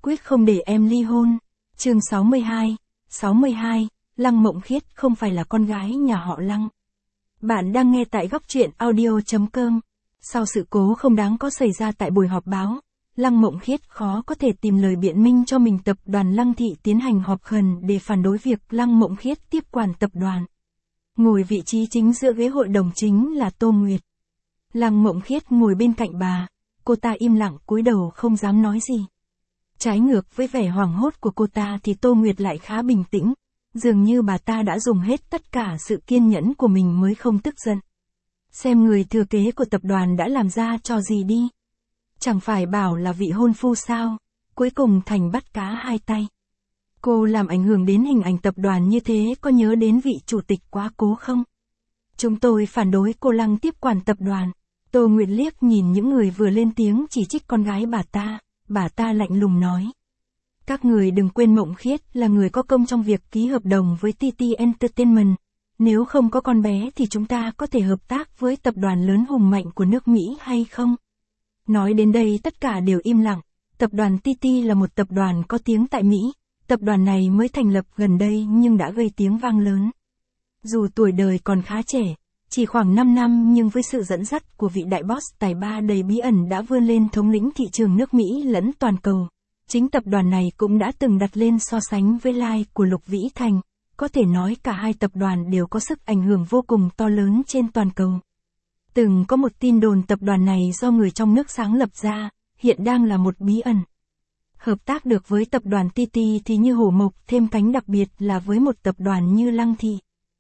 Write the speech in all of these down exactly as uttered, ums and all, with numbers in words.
quyết không để em ly hôn. Chương sáu mươi hai, sáu mươi hai, Lăng Mộng Khiết không phải là con gái nhà họ Lăng. Bạn đang nghe tại góc truyện audio chấm com. Sau sự cố không đáng có xảy ra tại buổi họp báo, Lăng Mộng Khiết khó có thể tìm lời biện minh cho mình. Tập đoàn Lăng Thị tiến hành họp khẩn để phản đối việc Lăng Mộng Khiết tiếp quản tập đoàn. Ngồi vị trí chính giữa ghế hội đồng chính là Tô Nguyệt. Lăng Mộng Khiết ngồi bên cạnh bà, cô ta im lặng cúi đầu không dám nói gì. Trái ngược với vẻ hoảng hốt của cô ta thì Tô Nguyệt lại khá bình tĩnh, dường như bà ta đã dùng hết tất cả sự kiên nhẫn của mình mới không tức giận. Xem người thừa kế của tập đoàn đã làm ra trò gì đi. Chẳng phải bảo là vị hôn phu sao, cuối cùng thành bắt cá hai tay. Cô làm ảnh hưởng đến hình ảnh tập đoàn như thế, có nhớ đến vị chủ tịch quá cố không? Chúng tôi phản đối cô Lăng tiếp quản tập đoàn. Tô Nguyệt liếc nhìn những người vừa lên tiếng chỉ trích con gái bà ta, bà ta lạnh lùng nói. Các người đừng quên Mộng Khiết là người có công trong việc ký hợp đồng với tê tê Entertainment. Nếu không có con bé thì chúng ta có thể hợp tác với tập đoàn lớn hùng mạnh của nước Mỹ hay không? Nói đến đây tất cả đều im lặng. Tập đoàn tê tê là một tập đoàn có tiếng tại Mỹ. Tập đoàn này mới thành lập gần đây nhưng đã gây tiếng vang lớn. Dù tuổi đời còn khá trẻ, chỉ khoảng năm năm, nhưng với sự dẫn dắt của vị đại boss tài ba đầy bí ẩn đã vươn lên thống lĩnh thị trường nước Mỹ lẫn toàn cầu. Chính tập đoàn này cũng đã từng đặt lên so sánh với Lai của Lục Vĩ Thành. Có thể nói cả hai tập đoàn đều có sức ảnh hưởng vô cùng to lớn trên toàn cầu. Từng có một tin đồn tập đoàn này do người trong nước sáng lập ra, hiện đang là một bí ẩn. Hợp tác được với tập đoàn tê tê thì như hổ mọc thêm cánh, đặc biệt là với một tập đoàn như Lăng Thị.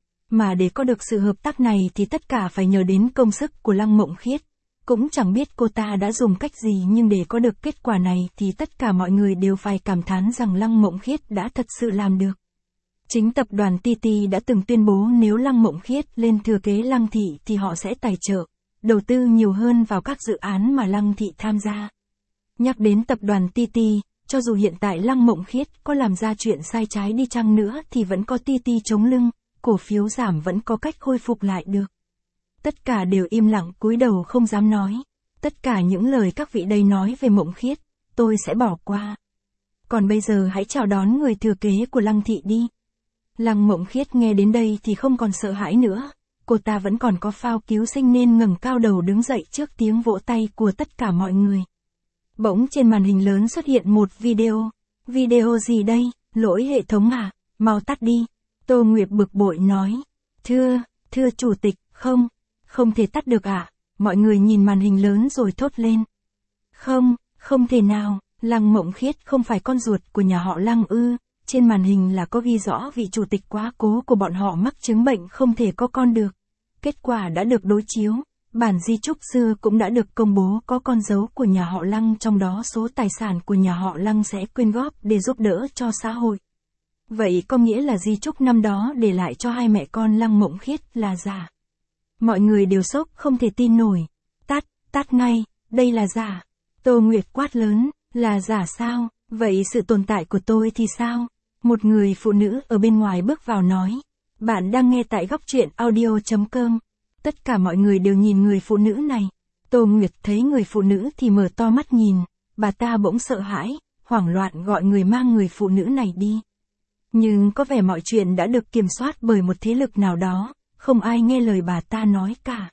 Mà để có được sự hợp tác này thì tất cả phải nhờ đến công sức của Lăng Mộng Khiết. Cũng chẳng biết cô ta đã dùng cách gì, nhưng để có được kết quả này thì tất cả mọi người đều phải cảm thán rằng Lăng Mộng Khiết đã thật sự làm được. Chính tập đoàn tê tê đã từng tuyên bố nếu Lăng Mộng Khiết lên thừa kế Lăng Thị thì họ sẽ tài trợ, đầu tư nhiều hơn vào các dự án mà Lăng Thị tham gia. Nhắc đến tập đoàn tê tê, cho dù hiện tại Lăng Mộng Khiết có làm ra chuyện sai trái đi chăng nữa thì vẫn có tê tê chống lưng, cổ phiếu giảm vẫn có cách khôi phục lại được. Tất cả đều im lặng cúi đầu không dám nói. Tất cả những lời các vị đây nói về Mộng Khiết, tôi sẽ bỏ qua. Còn bây giờ hãy chào đón người thừa kế của Lăng Thị đi. Lăng Mộng Khiết nghe đến đây thì không còn sợ hãi nữa. Cô ta vẫn còn có phao cứu sinh nên ngẩng cao đầu đứng dậy trước tiếng vỗ tay của tất cả mọi người. Bỗng trên màn hình lớn xuất hiện một video. Video gì đây? Lỗi hệ thống à? Mau tắt đi. Tô Nguyệt bực bội nói. Thưa, thưa chủ tịch, không, không thể tắt được ạ. À? Mọi người nhìn màn hình lớn rồi thốt lên. Không, không thể nào, Lăng Mộng Khiết không phải con ruột của nhà họ Lăng ư? Trên màn hình là có ghi rõ vị chủ tịch quá cố của bọn họ mắc chứng bệnh không thể có con được. Kết quả đã được đối chiếu. Bản di chúc xưa cũng đã được công bố có con dấu của nhà họ Lăng, trong đó số tài sản của nhà họ Lăng sẽ quyên góp để giúp đỡ cho xã hội. Vậy có nghĩa là di chúc năm đó để lại cho hai mẹ con Lăng Mộng Khiết là giả. Mọi người đều sốc không thể tin nổi. Tắt, tắt ngay, đây là giả. Tô Nguyệt quát lớn, là giả sao? Vậy sự tồn tại của tôi thì sao? Một người phụ nữ ở bên ngoài bước vào nói. Bạn đang nghe tại góc truyện audio chấm com. Tất cả mọi người đều nhìn người phụ nữ này. Tô Nguyệt thấy người phụ nữ thì mở to mắt nhìn. Bà ta bỗng sợ hãi, hoảng loạn gọi người mang người phụ nữ này đi. Nhưng có vẻ mọi chuyện đã được kiểm soát bởi một thế lực nào đó, không ai nghe lời bà ta nói cả.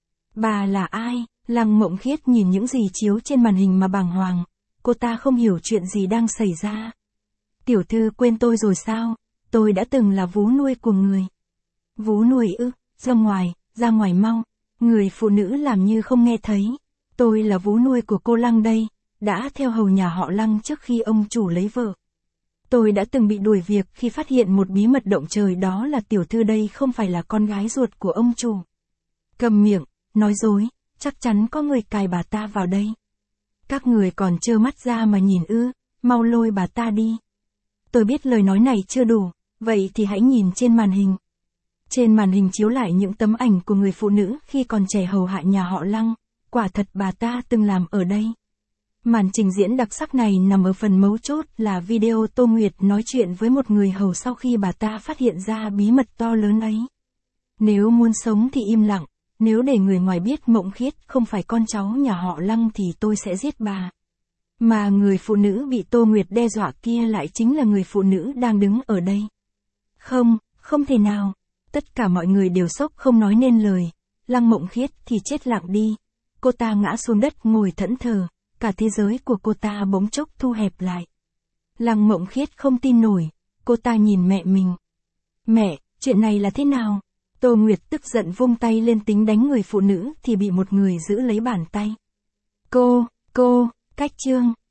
Bà là ai? Lăng Mộng Khiết nhìn những gì chiếu trên màn hình mà bàng hoàng. Cô ta không hiểu chuyện gì đang xảy ra. Tiểu thư quên tôi rồi sao? Tôi đã từng là vú nuôi của người. Vú nuôi ư? Ra ngoài, ra ngoài mau. Người phụ nữ làm như không nghe thấy. Tôi là vú nuôi của cô Lăng đây, đã theo hầu nhà họ Lăng trước khi ông chủ lấy vợ. Tôi đã từng bị đuổi việc khi phát hiện một bí mật động trời, đó là tiểu thư đây không phải là con gái ruột của ông chủ. Cầm miệng, nói dối, chắc chắn có người cài bà ta vào đây. Các người còn trơ mắt ra mà nhìn ư? Mau lôi bà ta đi. Tôi biết lời nói này chưa đủ, vậy thì hãy nhìn trên màn hình. Trên màn hình chiếu lại những tấm ảnh của người phụ nữ khi còn trẻ hầu hạ nhà họ Lăng. Quả thật bà ta từng làm ở đây. Màn trình diễn đặc sắc này nằm ở phần mấu chốt là video Tô Nguyệt nói chuyện với một người hầu sau khi bà ta phát hiện ra bí mật to lớn ấy. Nếu muốn sống thì im lặng, nếu để người ngoài biết Mộng Khiết không phải con cháu nhà họ Lăng thì tôi sẽ giết bà. Mà người phụ nữ bị Tô Nguyệt đe dọa kia lại chính là người phụ nữ đang đứng ở đây. Không, không thể nào. Tất cả mọi người đều sốc không nói nên lời. Lăng Mộng Khiết thì chết lặng đi. Cô ta ngã xuống đất ngồi thẫn thờ, cả thế giới của cô ta bỗng chốc thu hẹp lại. Lăng Mộng Khiết không tin nổi, cô ta nhìn mẹ mình. Mẹ, chuyện này là thế nào? Tô Nguyệt tức giận vung tay lên tính đánh người phụ nữ thì bị một người giữ lấy bàn tay. Cô, cô, Cách Trương.